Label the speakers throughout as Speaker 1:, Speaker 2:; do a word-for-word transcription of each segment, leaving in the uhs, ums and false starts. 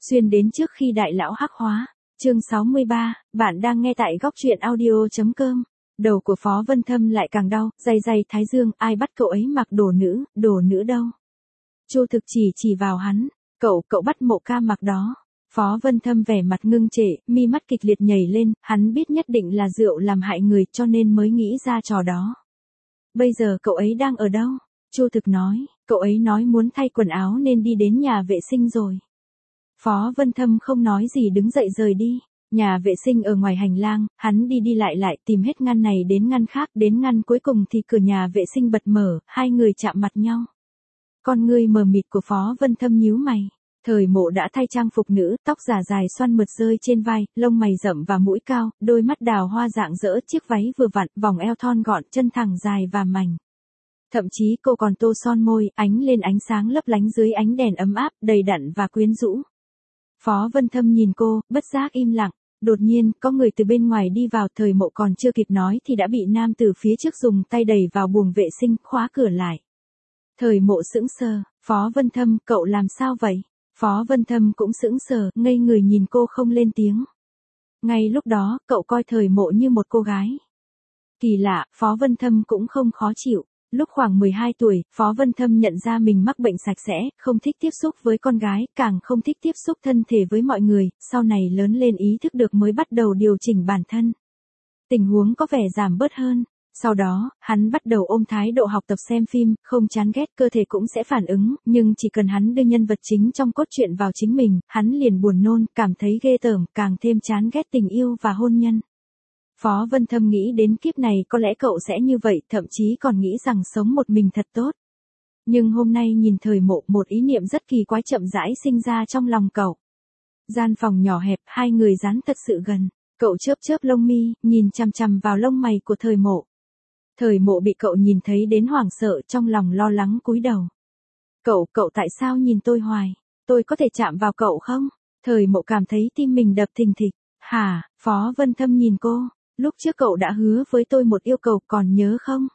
Speaker 1: Xuyên đến trước khi đại lão hắc hóa. Chương sáu mươi ba, bạn đang nghe tại góc truyện audio.com. Đầu của Phó Vân Thâm lại càng đau, day day thái dương, ai bắt cậu ấy mặc đồ nữ, đồ nữ đâu. Chu Thực chỉ chỉ vào hắn, cậu, cậu bắt Mộ Ca mặc đó. Phó Vân Thâm vẻ mặt ngưng trệ, mi mắt kịch liệt nhảy lên, hắn biết nhất định là rượu làm hại người cho nên mới nghĩ ra trò đó. Bây giờ cậu ấy đang ở đâu? Chu Thực nói, cậu ấy nói muốn thay quần áo nên đi đến nhà vệ sinh rồi. Phó Vân Thâm không nói gì đứng dậy rời đi. Nhà vệ sinh ở ngoài hành lang, hắn đi đi lại lại tìm hết ngăn này đến ngăn khác, đến ngăn cuối cùng thì cửa nhà vệ sinh bật mở, hai người chạm mặt nhau. Con ngươi mờ mịt của Phó Vân Thâm nhíu mày. Thời Mộ đã thay trang phục nữ, tóc giả dài xoăn mượt rơi trên vai, lông mày rậm và mũi cao, đôi mắt đào hoa rạng rỡ, chiếc váy vừa vặn, vòng eo thon gọn, chân thẳng dài và mảnh. Thậm chí cô còn tô son môi, ánh lên ánh sáng lấp lánh dưới ánh đèn ấm áp, đầy đặn và quyến rũ. Phó Vân Thâm nhìn cô, bất giác im lặng. Đột nhiên, có người từ bên ngoài đi vào, Thời Mộ còn chưa kịp nói thì đã bị nam từ phía trước dùng tay đẩy vào buồng vệ sinh, khóa cửa lại. Thời Mộ sững sờ, Phó Vân Thâm, cậu làm sao vậy? Phó Vân Thâm cũng sững sờ, ngây người nhìn cô không lên tiếng. Ngay lúc đó, cậu coi Thời Mộ như một cô gái. Kỳ lạ, Phó Vân Thâm cũng không khó chịu. Lúc khoảng mười hai tuổi, Phó Vân Thâm nhận ra mình mắc bệnh sạch sẽ, không thích tiếp xúc với con gái, càng không thích tiếp xúc thân thể với mọi người, sau này lớn lên ý thức được mới bắt đầu điều chỉnh bản thân. Tình huống có vẻ giảm bớt hơn. Sau đó, hắn bắt đầu ôm thái độ học tập xem phim, không chán ghét, cơ thể cũng sẽ phản ứng, nhưng chỉ cần hắn đưa nhân vật chính trong cốt truyện vào chính mình, hắn liền buồn nôn, cảm thấy ghê tởm, càng thêm chán ghét tình yêu và hôn nhân. Phó Vân Thâm nghĩ đến kiếp này có lẽ cậu sẽ như vậy, thậm chí còn nghĩ rằng sống một mình thật tốt. Nhưng hôm nay nhìn Thời Mộ, một ý niệm rất kỳ quái chậm rãi sinh ra trong lòng cậu. Gian phòng nhỏ hẹp, hai người dán thật sự gần, cậu chớp chớp lông mi, nhìn chằm chằm vào lông mày của Thời Mộ. Thời Mộ bị cậu nhìn thấy đến hoảng sợ, trong lòng lo lắng cúi đầu. Cậu, cậu tại sao nhìn tôi hoài? Tôi có thể chạm vào cậu không? Thời Mộ cảm thấy tim mình đập thình thịch. Hả? Phó Vân Thâm nhìn cô. Lúc trước cậu đã hứa với tôi một yêu cầu, còn nhớ không?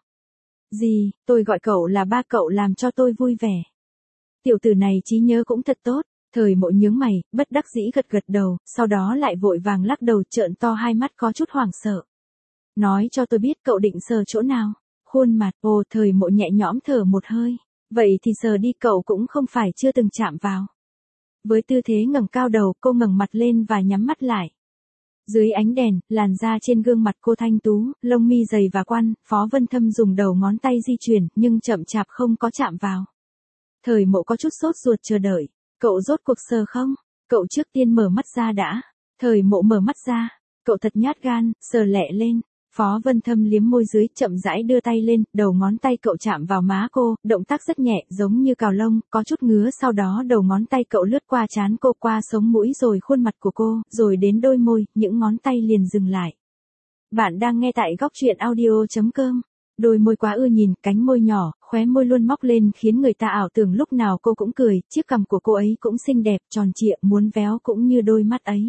Speaker 1: Gì, tôi gọi cậu là ba, cậu làm cho tôi vui vẻ. Tiểu tử này trí nhớ cũng thật tốt. Thời Mộ nhướng mày, bất đắc dĩ gật gật đầu, sau đó lại vội vàng lắc đầu, trợn to hai mắt có chút hoảng sợ. Nói cho tôi biết cậu định sờ chỗ nào? Khuôn mặt. Ồ, Thời Mộ nhẹ nhõm thở một hơi. Vậy thì sờ đi, cậu cũng không phải chưa từng chạm vào. Với tư thế ngẩng cao đầu, cô ngẩng mặt lên và nhắm mắt lại. Dưới ánh đèn, làn da trên gương mặt cô thanh tú, lông mi dày và quăn, Phó Vân Thâm dùng đầu ngón tay di chuyển, nhưng chậm chạp không có chạm vào. Thời Mộ có chút sốt ruột chờ đợi. Cậu rốt cuộc sờ không? Cậu trước tiên mở mắt ra đã. Thời Mộ mở mắt ra. Cậu thật nhát gan, sờ lẹ lên. Phó Vân Thâm liếm môi dưới, chậm rãi đưa tay lên, đầu ngón tay cậu chạm vào má cô, động tác rất nhẹ, giống như cào lông, có chút ngứa, sau đó đầu ngón tay cậu lướt qua trán cô, qua sống mũi rồi khuôn mặt của cô, rồi đến đôi môi, những ngón tay liền dừng lại. Bạn đang nghe tại góc truyện audio.com. Đôi môi quá ưa nhìn, cánh môi nhỏ, khóe môi luôn móc lên khiến người ta ảo tưởng lúc nào cô cũng cười, chiếc cằm của cô ấy cũng xinh đẹp, tròn trịa, muốn véo cũng như đôi mắt ấy.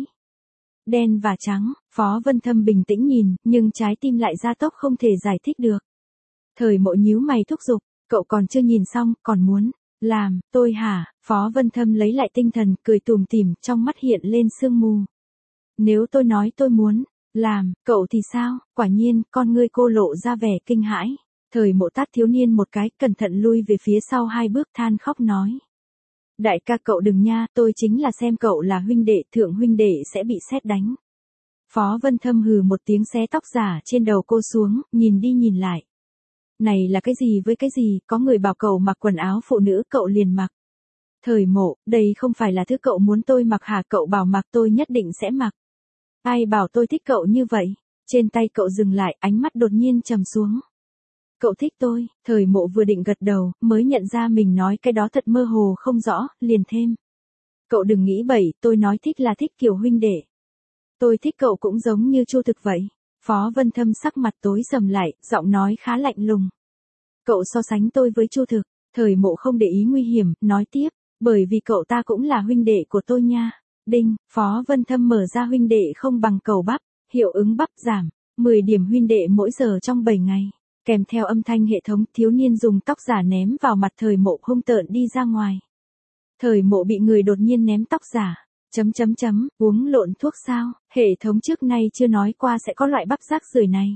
Speaker 1: Đen và trắng, Phó Vân Thâm bình tĩnh nhìn, nhưng trái tim lại gia tốc không thể giải thích được. Thời Mộ nhíu mày thúc giục, cậu còn chưa nhìn xong, còn muốn làm, tôi hả? Phó Vân Thâm lấy lại tinh thần, cười tủm tỉm, trong mắt hiện lên sương mù. Nếu tôi nói tôi muốn làm, cậu thì sao? Quả nhiên, con ngươi cô lộ ra vẻ kinh hãi. Thời Mộ tát thiếu niên một cái, cẩn thận lui về phía sau hai bước, than khóc nói. Đại ca cậu đừng nha, tôi chính là xem cậu là huynh đệ, thượng huynh đệ sẽ bị sét đánh. Phó Vân Thâm hừ một tiếng, xé tóc giả trên đầu cô xuống, nhìn đi nhìn lại. Này là cái gì với cái gì, có người bảo cậu mặc quần áo phụ nữ, cậu liền mặc. Thời Mộ, đây không phải là thứ cậu muốn tôi mặc hả? Cậu bảo mặc tôi nhất định sẽ mặc. Ai bảo tôi thích cậu như vậy? Trên tay cậu dừng lại, ánh mắt đột nhiên trầm xuống. Cậu thích tôi? Thời Mộ vừa định gật đầu, mới nhận ra mình nói cái đó thật mơ hồ không rõ, liền thêm. Cậu đừng nghĩ bậy, tôi nói thích là thích kiểu huynh đệ. Tôi thích cậu cũng giống như Chu Thực vậy. Phó Vân Thâm sắc mặt tối sầm lại, giọng nói khá lạnh lùng. Cậu so sánh tôi với Chu Thực. Thời Mộ không để ý nguy hiểm, nói tiếp, bởi vì cậu ta cũng là huynh đệ của tôi nha. Đinh, Phó Vân Thâm mở ra huynh đệ không bằng cầu bắp, hiệu ứng bắp giảm, mười điểm huynh đệ mỗi giờ trong bảy ngày. Kèm theo âm thanh hệ thống, thiếu niên dùng tóc giả ném vào mặt Thời Mộ hung tợn đi ra ngoài. Thời Mộ bị người đột nhiên ném tóc giả. Chấm chấm chấm, uống lộn thuốc sao, hệ thống trước nay chưa nói qua sẽ có loại bắp rác rưởi này.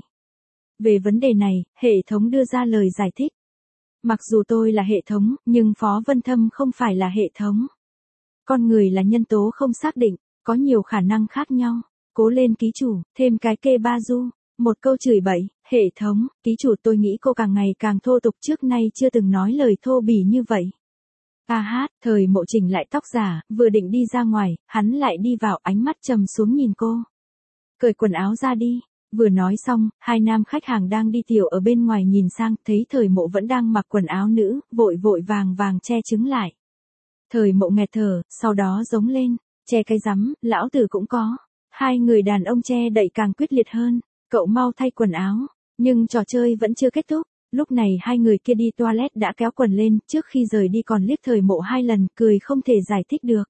Speaker 1: Về vấn đề này, hệ thống đưa ra lời giải thích. Mặc dù tôi là hệ thống, nhưng Phó Vân Thâm không phải là hệ thống. Con người là nhân tố không xác định, có nhiều khả năng khác nhau. Cố lên ký chủ, thêm cái kê ba du. Một câu chửi bậy, hệ thống, ký chủ tôi nghĩ cô càng ngày càng thô tục, trước nay chưa từng nói lời thô bỉ như vậy. A hát, thời Mộ chỉnh lại tóc giả, vừa định đi ra ngoài, hắn lại đi vào, ánh mắt trầm xuống nhìn cô. Cởi quần áo ra đi. Vừa nói xong, hai nam khách hàng đang đi tiểu ở bên ngoài nhìn sang, thấy thời Mộ vẫn đang mặc quần áo nữ, vội vội vàng vàng che trứng lại. Thời Mộ nghẹt thở, sau đó giống lên, che cái rắm, lão tử cũng có. Hai người đàn ông che đậy càng quyết liệt hơn, cậu mau thay quần áo, nhưng trò chơi vẫn chưa kết thúc. Lúc này hai người kia đi toilet đã kéo quần lên, trước khi rời đi còn liếc thời Mộ hai lần, cười không thể giải thích được.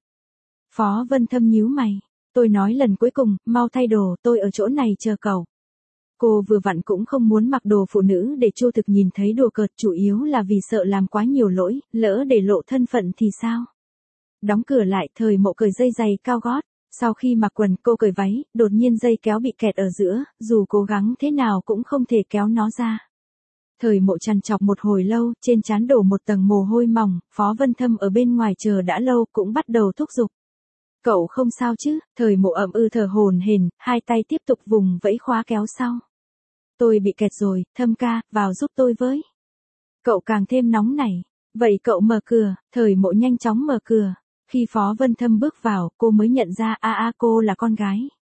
Speaker 1: Phó Vân Thâm nhíu mày, tôi nói lần cuối cùng, mau thay đồ, tôi ở chỗ này chờ cậu. Cô vừa vặn cũng không muốn mặc đồ phụ nữ để Chu Thực nhìn thấy đùa cợt, chủ yếu là vì sợ làm quá nhiều lỗi, lỡ để lộ thân phận thì sao. Đóng cửa lại, thời Mộ cởi dây giày cao gót, sau khi mặc quần cô cởi váy, đột nhiên dây kéo bị kẹt ở giữa, dù cố gắng thế nào cũng không thể kéo nó ra. Thời Mộ trằn trọc một hồi lâu, trên trán đổ một tầng mồ hôi mỏng, Phó Vân Thâm ở bên ngoài chờ đã lâu cũng bắt đầu thúc giục. Cậu không sao chứ, thời Mộ ậm ừ thở hổn hển, hai tay tiếp tục vùng vẫy khóa kéo sau. Tôi bị kẹt rồi, Thâm ca, vào giúp tôi với. Cậu càng thêm nóng nảy, vậy cậu mở cửa, thời Mộ nhanh chóng mở cửa. Khi Phó Vân Thâm bước vào, cô mới nhận ra a a cô là con gái.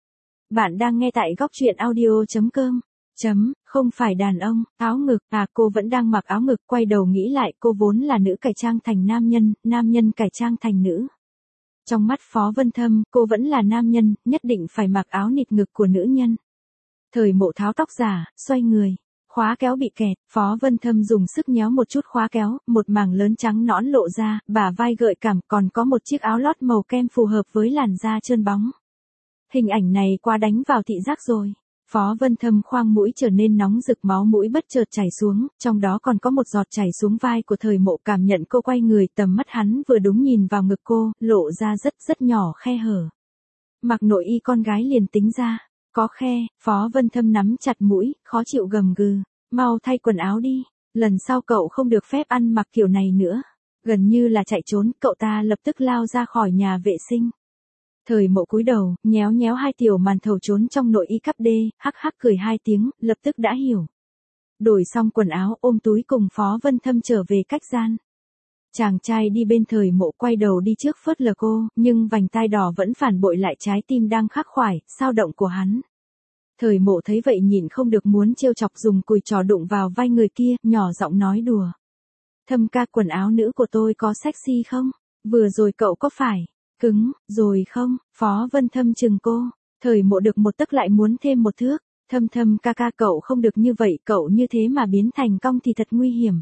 Speaker 1: Bạn đang nghe tại góc truyện audio chấm com. Chấm, không phải đàn ông, áo ngực, à cô vẫn đang mặc áo ngực, quay đầu nghĩ lại cô vốn là nữ cải trang thành nam nhân, nam nhân cải trang thành nữ. Trong mắt Phó Vân Thâm, cô vẫn là nam nhân, nhất định phải mặc áo nịt ngực của nữ nhân. Thời Mộ tháo tóc giả, xoay người. Khóa kéo bị kẹt, Phó Vân Thâm dùng sức nhéo một chút khóa kéo, một mảng lớn trắng nõn lộ ra, bả vai gợi cảm, còn có một chiếc áo lót màu kem phù hợp với làn da trơn bóng. Hình ảnh này quá đánh vào thị giác rồi. Phó Vân Thâm khoang mũi trở nên nóng rực, máu mũi bất chợt chảy xuống, trong đó còn có một giọt chảy xuống vai của thời Mộ, cảm nhận cô quay người, tầm mắt hắn vừa đúng nhìn vào ngực cô, lộ ra rất rất nhỏ khe hở. Mặc nội y con gái liền tính ra, có khe, Phó Vân Thâm nắm chặt mũi, khó chịu gầm gừ, mau thay quần áo đi, lần sau cậu không được phép ăn mặc kiểu này nữa. Gần như là chạy trốn, cậu ta lập tức lao ra khỏi nhà vệ sinh. Thời Mộ cúi đầu, nhéo nhéo hai tiểu màn thầu trốn trong nội y cắp đê, hắc hắc cười hai tiếng, lập tức đã hiểu. Đổi xong quần áo, ôm túi cùng Phó Vân Thâm trở về khách gian. Chàng trai đi bên thời Mộ quay đầu đi trước phớt lờ cô, nhưng vành tai đỏ vẫn phản bội lại trái tim đang khắc khoải, sao động của hắn. Thời Mộ thấy vậy nhịn không được muốn trêu chọc, dùng cùi trò đụng vào vai người kia, nhỏ giọng nói đùa. Thâm ca, quần áo nữ của tôi có sexy không? Vừa rồi cậu có phải cứng rồi không? Phó Vân Thâm chừng cô. Thời Mộ được một tấc lại muốn thêm một thước. Thâm Thâm ca ca, cậu không được như vậy, cậu như thế mà biến thành cong thì thật nguy hiểm.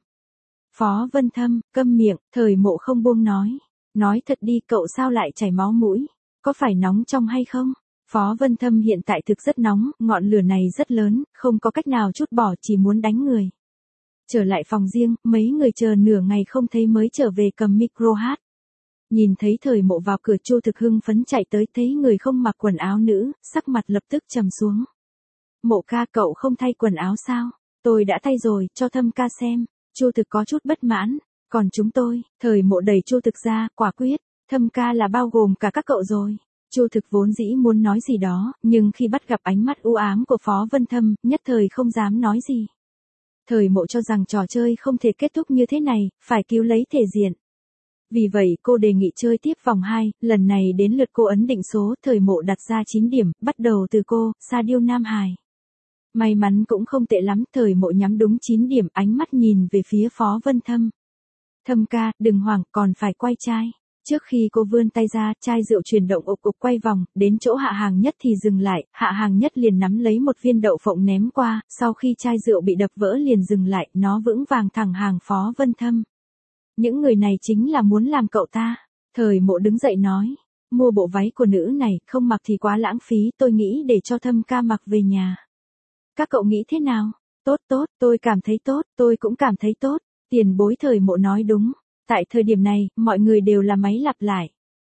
Speaker 1: Phó Vân Thâm, câm miệng, thời Mộ không buông nói. Nói thật đi, cậu sao lại chảy máu mũi? Có phải nóng trong hay không? Phó Vân Thâm hiện tại thực rất nóng, ngọn lửa này rất lớn, không có cách nào trút bỏ, chỉ muốn đánh người. Trở lại phòng riêng, mấy người chờ nửa ngày không thấy mới trở về cầm micro hát. Nhìn thấy thời Mộ vào cửa, Chu Thực hưng phấn chạy tới, thấy người không mặc quần áo nữ, sắc mặt lập tức trầm xuống. Mộ ca, cậu không thay quần áo sao? Tôi đã thay rồi, cho Thâm ca xem. Chu Thực có chút bất mãn. Còn chúng tôi, thời Mộ đẩy Chu Thực ra, quả quyết. Thâm ca là bao gồm cả các cậu rồi. Chu Thực vốn dĩ muốn nói gì đó, nhưng khi bắt gặp ánh mắt u ám của Phó Vân Thâm, nhất thời không dám nói gì. Thời Mộ cho rằng trò chơi không thể kết thúc như thế này, phải cứu lấy thể diện. Vì vậy cô đề nghị chơi tiếp vòng hai, lần này đến lượt cô ấn định số, thời Mộ đặt ra chín điểm, bắt đầu từ cô, Sa Điêu Nam Hải. May mắn cũng không tệ lắm, thời Mộ nhắm đúng chín điểm, ánh mắt nhìn về phía Phó Vân Thâm. Thâm ca, đừng hoảng, còn phải quay chai. Trước khi cô vươn tay ra, chai rượu chuyển động ục ục quay vòng, đến chỗ Hạ Hàng Nhất thì dừng lại, Hạ Hàng Nhất liền nắm lấy một viên đậu phộng ném qua, sau khi chai rượu bị đập vỡ liền dừng lại, nó vững vàng thẳng hàng Phó Vân Thâm. Những người này chính là muốn làm cậu ta. Thời Mộ đứng dậy nói, mua bộ váy của nữ này, không mặc thì quá lãng phí, tôi nghĩ để cho Thâm ca mặc về nhà. Các cậu nghĩ thế nào? Tốt tốt, tôi cảm thấy tốt, tôi cũng cảm thấy tốt. Tiền bối, thời Mộ nói đúng. Tại thời điểm này, mọi người đều là máy lặp lại.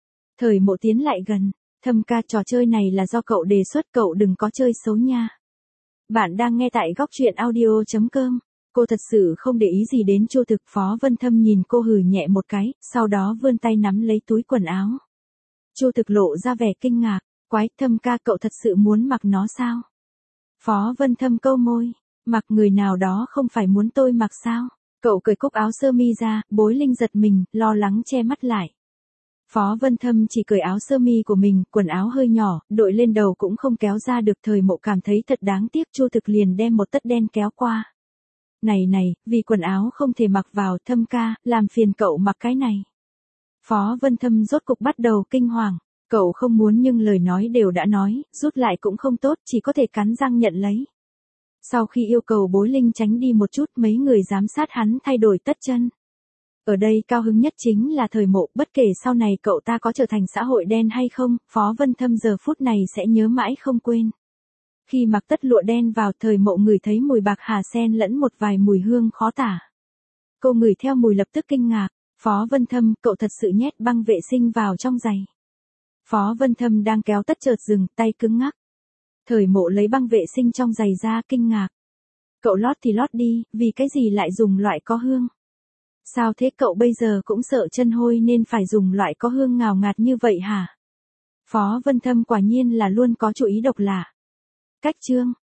Speaker 1: Thời Mộ tiến lại gần, Thâm ca, trò chơi này là do cậu đề xuất, cậu đừng có chơi xấu nha. Bạn đang nghe tại góc truyện audio.com. Cô thật sự không để ý gì đến Chu Thực. Phó Vân Thâm nhìn cô hừ nhẹ một cái, sau đó vươn tay nắm lấy túi quần áo. Chu Thực lộ ra vẻ kinh ngạc, quái, Thâm ca, cậu thật sự muốn mặc nó sao? Phó Vân Thâm câu môi, mặc người nào đó không phải muốn tôi mặc sao? Cậu cởi cúc áo sơ mi ra, Bối Linh giật mình, lo lắng che mắt lại. Phó Vân Thâm chỉ cởi áo sơ mi của mình, quần áo hơi nhỏ, đội lên đầu cũng không kéo ra được. Thời Mộ cảm thấy thật đáng tiếc, Chu Thực liền đem một tất đen kéo qua. Này này, vì quần áo không thể mặc vào, Thâm ca, làm phiền cậu mặc cái này. Phó Vân Thâm rốt cục bắt đầu kinh hoàng, cậu không muốn nhưng lời nói đều đã nói, rút lại cũng không tốt, chỉ có thể cắn răng nhận lấy. Sau khi yêu cầu Bối Linh tránh đi một chút, mấy người giám sát hắn thay đổi tất chân. Ở đây cao hứng nhất chính là Thời Mộ, bất kể sau này cậu ta có trở thành xã hội đen hay không, Phó Vân Thâm giờ phút này sẽ nhớ mãi không quên. Khi mặc tất lụa đen vào, Thời Mộ ngửi thấy mùi bạc hà sen lẫn một vài mùi hương khó tả. Cô ngửi theo mùi lập tức kinh ngạc, Phó Vân Thâm, cậu thật sự nhét băng vệ sinh vào trong giày. Phó Vân Thâm đang kéo tất chợt dừng, tay cứng ngắc. Thời Mộ lấy băng vệ sinh trong giày ra, kinh ngạc. Cậu lót thì lót đi, vì cái gì lại dùng loại có hương? Sao thế, cậu bây giờ cũng sợ chân hôi nên phải dùng loại có hương ngào ngạt như vậy hả? Phó Vân Thâm quả nhiên là luôn có chủ ý độc lạ. Cách chương